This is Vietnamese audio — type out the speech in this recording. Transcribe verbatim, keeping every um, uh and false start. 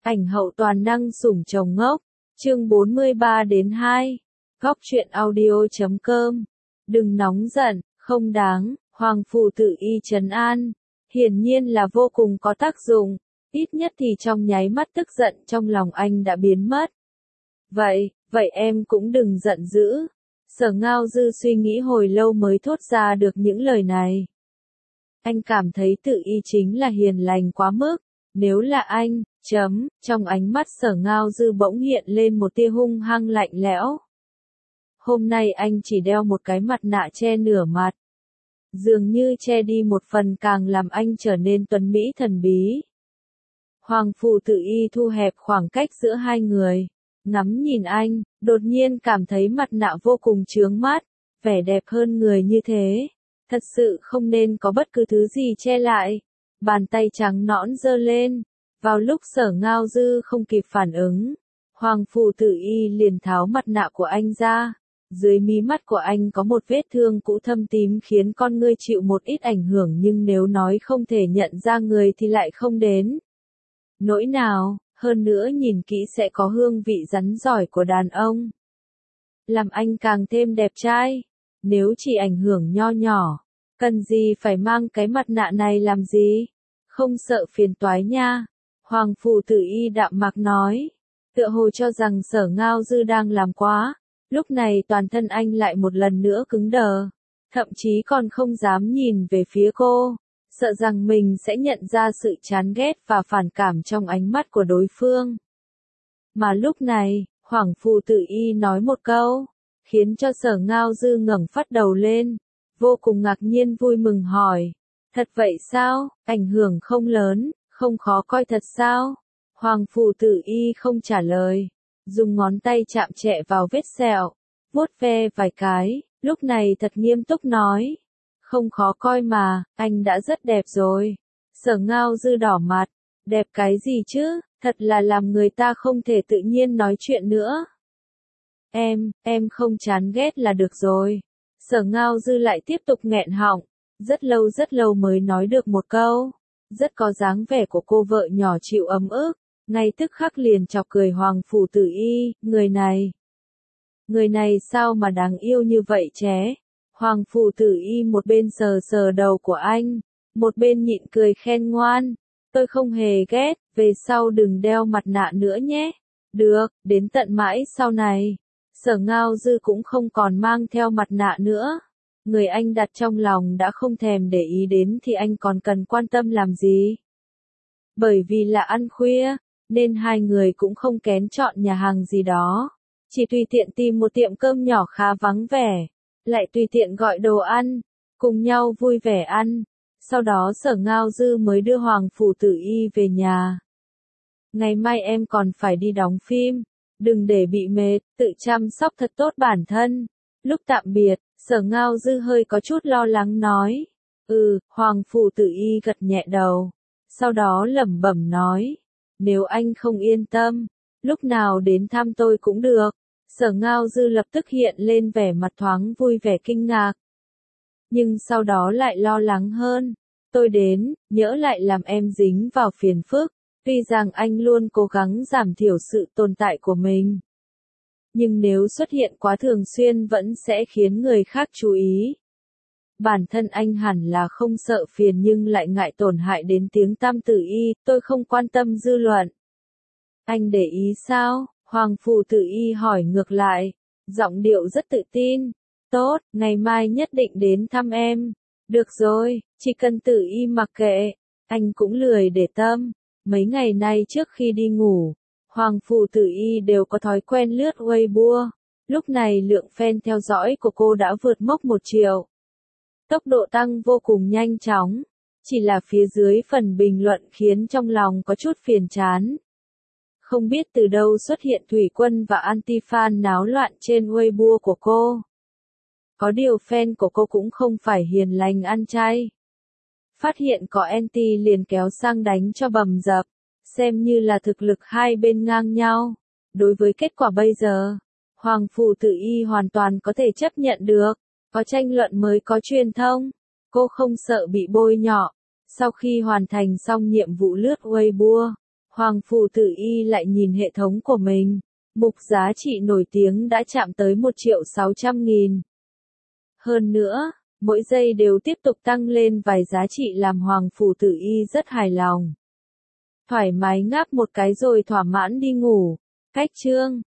Ảnh hậu toàn năng sủng chồng ngốc. Chương bốn mươi ba đến hai. Góc truyện audio chấm com. Đừng nóng giận, không đáng, Hoàng Phủ Tử Y trấn an. Hiển nhiên là vô cùng có tác dụng. Ít nhất thì trong nháy mắt tức giận trong lòng anh đã biến mất. Vậy, vậy em cũng đừng giận dữ. Sở Ngao Dư suy nghĩ hồi lâu mới thốt ra được những lời này. Anh cảm thấy Tử Y chính là hiền lành quá mức. Nếu là anh, chấm, trong ánh mắt Sở Ngao Dư bỗng hiện lên một tia hung hăng lạnh lẽo. Hôm nay anh chỉ đeo một cái mặt nạ che nửa mặt. Dường như che đi một phần càng làm anh trở nên tuấn mỹ thần bí. Hoàng Phủ Tử Y thu hẹp khoảng cách giữa hai người. Ngắm nhìn anh, đột nhiên cảm thấy mặt nạ vô cùng chướng mắt. Vẻ đẹp hơn người như thế. Thật sự không nên có bất cứ thứ gì che lại. Bàn tay trắng nõn giơ lên. Vào lúc Sở Ngao Dư không kịp phản ứng, Hoàng Phủ Tử Y liền tháo mặt nạ của anh ra. Dưới mí mắt của anh có một vết thương cũ thâm tím khiến con ngươi chịu một ít ảnh hưởng, nhưng nếu nói không thể nhận ra người thì lại không đến nỗi nào, hơn nữa nhìn kỹ sẽ có hương vị rắn giỏi của đàn ông. Làm anh càng thêm đẹp trai. Nếu chỉ ảnh hưởng nho nhỏ, cần gì phải mang cái mặt nạ này làm gì? Không sợ phiền toái nha. Hoàng Phủ Tử Y đạm mạc nói. Tựa hồ cho rằng Sở Ngao Dư đang làm quá. Lúc này toàn thân anh lại một lần nữa cứng đờ. Thậm chí còn không dám nhìn về phía cô. Sợ rằng mình sẽ nhận ra sự chán ghét và phản cảm trong ánh mắt của đối phương. Mà lúc này, Hoàng Phủ Tử Y nói một câu, khiến cho Sở Ngao Dư ngẩng phát đầu lên. Vô cùng ngạc nhiên vui mừng hỏi. Thật vậy sao? Ảnh hưởng không lớn, không khó coi thật sao? Hoàng Phủ Tử Y không trả lời. Dùng ngón tay chạm nhẹ vào vết sẹo. Vuốt ve vài cái, lúc này thật nghiêm túc nói. Không khó coi mà, anh đã rất đẹp rồi. Sở Ngao Dư đỏ mặt. Đẹp cái gì chứ, thật là làm người ta không thể tự nhiên nói chuyện nữa. Em, em không chán ghét là được rồi. Sở Ngao Dư lại tiếp tục nghẹn họng. Rất lâu rất lâu mới nói được một câu. Rất có dáng vẻ của cô vợ nhỏ chịu ấm ức. Ngay tức khắc liền chọc cười Hoàng Phủ Tử Y. Người này. Người này sao mà đáng yêu như vậy ché. Hoàng Phủ Tử Y một bên sờ sờ đầu của anh. Một bên nhịn cười khen ngoan. Tôi không hề ghét. Về sau đừng đeo mặt nạ nữa nhé. Được, đến tận mãi sau này. Sở Ngao Dư cũng không còn mang theo mặt nạ nữa. Người anh đặt trong lòng đã không thèm để ý đến thì anh còn cần quan tâm làm gì. Bởi vì là ăn khuya, nên hai người cũng không kén chọn nhà hàng gì đó. Chỉ tùy tiện tìm một tiệm cơm nhỏ khá vắng vẻ. Lại tùy tiện gọi đồ ăn, cùng nhau vui vẻ ăn. Sau đó Sở Ngao Dư mới đưa Hoàng Phủ Tử Y về nhà. Ngày mai em còn phải đi đóng phim. Đừng để bị mệt, tự chăm sóc thật tốt bản thân. Lúc tạm biệt, Sở Ngao Dư hơi có chút lo lắng nói. Ừ, Hoàng Phủ Tử Y gật nhẹ đầu. Sau đó lẩm bẩm nói. Nếu anh không yên tâm, lúc nào đến thăm tôi cũng được. Sở Ngao Dư lập tức hiện lên vẻ mặt thoáng vui vẻ kinh ngạc. Nhưng sau đó lại lo lắng hơn. Tôi đến, nhỡ lại làm em dính vào phiền phức. Tuy rằng anh luôn cố gắng giảm thiểu sự tồn tại của mình. Nhưng nếu xuất hiện quá thường xuyên vẫn sẽ khiến người khác chú ý. Bản thân anh hẳn là không sợ phiền nhưng lại ngại tổn hại đến tiếng tăm Tử Y, tôi không quan tâm dư luận. Anh để ý sao? Hoàng Phủ Tử Y hỏi ngược lại. Giọng điệu rất tự tin. Tốt, ngày mai nhất định đến thăm em. Được rồi, chỉ cần Tử Y mặc kệ. Anh cũng lười để tâm. Mấy ngày nay trước khi đi ngủ, Hoàng Phủ Tử Y đều có thói quen lướt Weibo. Lúc này lượng fan theo dõi của cô đã vượt mốc một triệu. Tốc độ tăng vô cùng nhanh chóng. Chỉ là phía dưới phần bình luận khiến trong lòng có chút phiền chán. Không biết từ đâu xuất hiện thủy quân và anti-fan náo loạn trên Weibo của cô. Có điều fan của cô cũng không phải hiền lành ăn chay. Phát hiện có anti liền kéo sang đánh cho bầm dập, xem như là thực lực hai bên ngang nhau. Đối với kết quả bây giờ, Hoàng Phủ Tử Y hoàn toàn có thể chấp nhận được, có tranh luận mới có truyền thông, cô không sợ bị bôi nhọ. Sau khi hoàn thành xong nhiệm vụ lướt Weibo, Hoàng Phủ Tử Y lại nhìn hệ thống của mình. Mục giá trị nổi tiếng đã chạm tới một triệu sáu trăm nghìn. Hơn nữa, mỗi giây đều tiếp tục tăng lên vài giá trị làm Hoàng Phủ Tử Y rất hài lòng. Thoải mái ngáp một cái rồi thỏa mãn đi ngủ. Cách chương